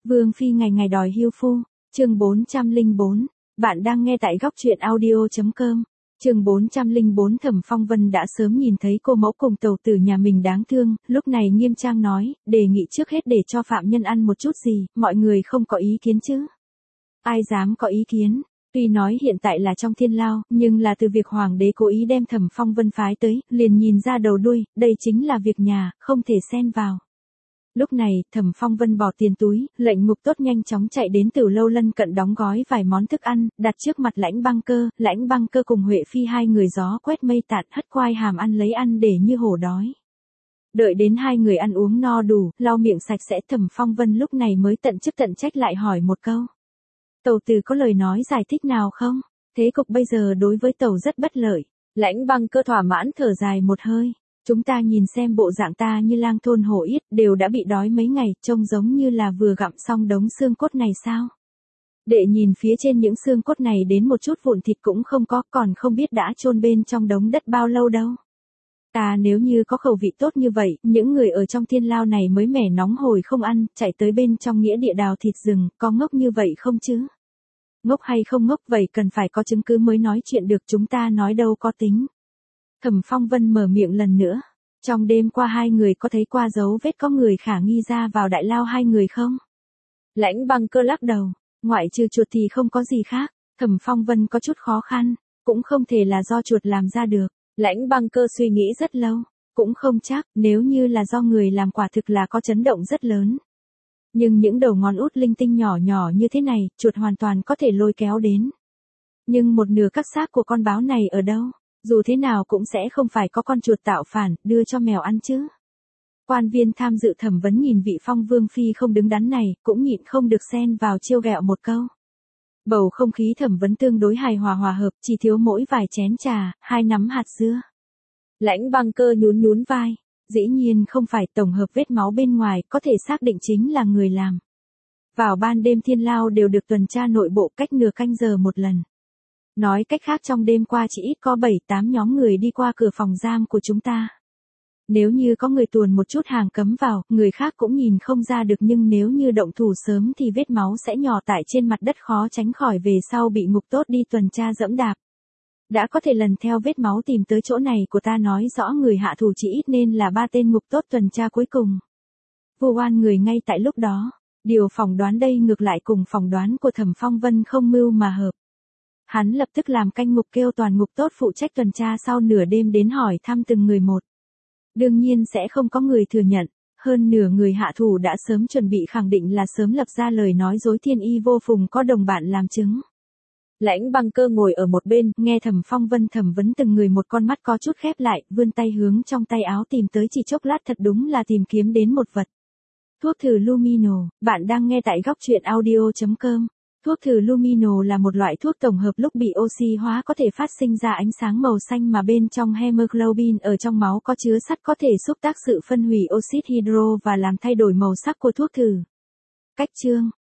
Vương Phi ngày ngày đòi hưu phu, chương 404, bạn đang nghe tại góc truyện audio.com. Chương 404 Thẩm Phong Vân đã sớm nhìn thấy cô mẫu cùng tàu tử nhà mình đáng thương, lúc này nghiêm trang nói, đề nghị trước hết để cho phạm nhân ăn một chút gì, mọi người không có ý kiến chứ. Ai dám có ý kiến, tuy nói hiện tại là trong thiên lao, nhưng là từ việc hoàng đế cố ý đem Thẩm Phong Vân phái tới, liền nhìn ra đầu đuôi, đây chính là việc nhà, không thể xen vào. Lúc này, Thẩm Phong Vân bỏ tiền túi, lệnh ngục tốt nhanh chóng chạy đến Tử Lâu lân cận đóng gói vài món thức ăn, đặt trước mặt Lãnh Băng Cơ cùng Huệ Phi hai người gió quét mây tạt hất quai hàm ăn lấy ăn để như hổ đói. Đợi đến hai người ăn uống no đủ, lau miệng sạch sẽ, Thẩm Phong Vân lúc này mới tận chức tận trách lại hỏi một câu. Tẩu tử có lời nói giải thích nào không? Thế cục bây giờ đối với tẩu rất bất lợi. Lãnh Băng Cơ thỏa mãn thở dài một hơi. Chúng ta nhìn xem bộ dạng ta như lang thôn hổ yết, đều đã bị đói mấy ngày, trông giống như là vừa gặm xong đống xương cốt này sao? Đệ nhìn phía trên những xương cốt này đến một chút vụn thịt cũng không có, còn không biết đã chôn bên trong đống đất bao lâu đâu. Ta nếu như có khẩu vị tốt như vậy, những người ở trong thiên lao này mới mẻ nóng hổi không ăn, chạy tới bên trong nghĩa địa đào thịt rừng, có ngốc như vậy không chứ? Ngốc hay không ngốc vậy cần phải có chứng cứ mới nói chuyện được, chúng ta nói đâu có tính. Thẩm Phong Vân mở miệng lần nữa. Trong đêm qua hai người có thấy qua dấu vết có người khả nghi ra vào đại lao hai người không? Lãnh Băng Cơ lắc đầu. Ngoại trừ chuột thì không có gì khác. Thẩm Phong Vân có chút khó khăn. Cũng không thể là do chuột làm ra được. Lãnh Băng Cơ suy nghĩ rất lâu. Cũng không chắc, nếu như là do người làm quả thực là có chấn động rất lớn. Nhưng những đầu ngón út linh tinh nhỏ nhỏ như thế này, chuột hoàn toàn có thể lôi kéo đến. Nhưng một nửa các xác của con báo này ở đâu? Dù thế nào cũng sẽ không phải có con chuột tạo phản, đưa cho mèo ăn chứ. Quan viên tham dự thẩm vấn nhìn vị Phong Vương Phi không đứng đắn này, cũng nhịn không được xen vào trêu ghẹo một câu. Bầu không khí thẩm vấn tương đối hài hòa hòa hợp, chỉ thiếu mỗi vài chén trà, hai nắm hạt dưa. Lãnh Băng Cơ nhún vai. Dĩ nhiên không phải, tổng hợp vết máu bên ngoài, có thể xác định chính là người làm. Vào ban đêm thiên lao đều được tuần tra nội bộ cách nửa canh giờ một lần. Nói cách khác trong đêm qua chỉ ít có 7-8 nhóm người đi qua cửa phòng giam của chúng ta. Nếu như có người tuồn một chút hàng cấm vào, người khác cũng nhìn không ra được, nhưng nếu như động thủ sớm thì vết máu sẽ nhỏ tại trên mặt đất, khó tránh khỏi về sau bị ngục tốt đi tuần tra dẫm đạp. Đã có thể lần theo vết máu tìm tới chỗ này của ta, nói rõ người hạ thủ chỉ ít nên là 3 tên ngục tốt tuần tra cuối cùng. Vu oan người ngay tại lúc đó. Điều phỏng đoán đây ngược lại cùng phỏng đoán của Thẩm Phong Vân không mưu mà hợp. Hắn lập tức làm canh ngục kêu toàn ngục tốt phụ trách tuần tra sau nửa đêm đến hỏi thăm từng người một. Đương nhiên sẽ không có người thừa nhận, hơn nửa người hạ thủ đã sớm chuẩn bị khẳng định là sớm lập ra lời nói dối thiên y vô phùng, có đồng bạn làm chứng. Lãnh Băng Cơ ngồi ở một bên, nghe Thẩm Phong Vân thẩm vấn từng người một, con mắt có chút khép lại, vươn tay hướng trong tay áo tìm tới, chỉ chốc lát thật đúng là tìm kiếm đến một vật. Thuốc thử Lumino, bạn đang nghe tại góc truyện audio.com. Thuốc thử Lumino là một loại thuốc tổng hợp lúc bị oxy hóa có thể phát sinh ra ánh sáng màu xanh, mà bên trong hemoglobin ở trong máu có chứa sắt, có thể xúc tác sự phân hủy oxit hydro và làm thay đổi màu sắc của thuốc thử. Cách chương,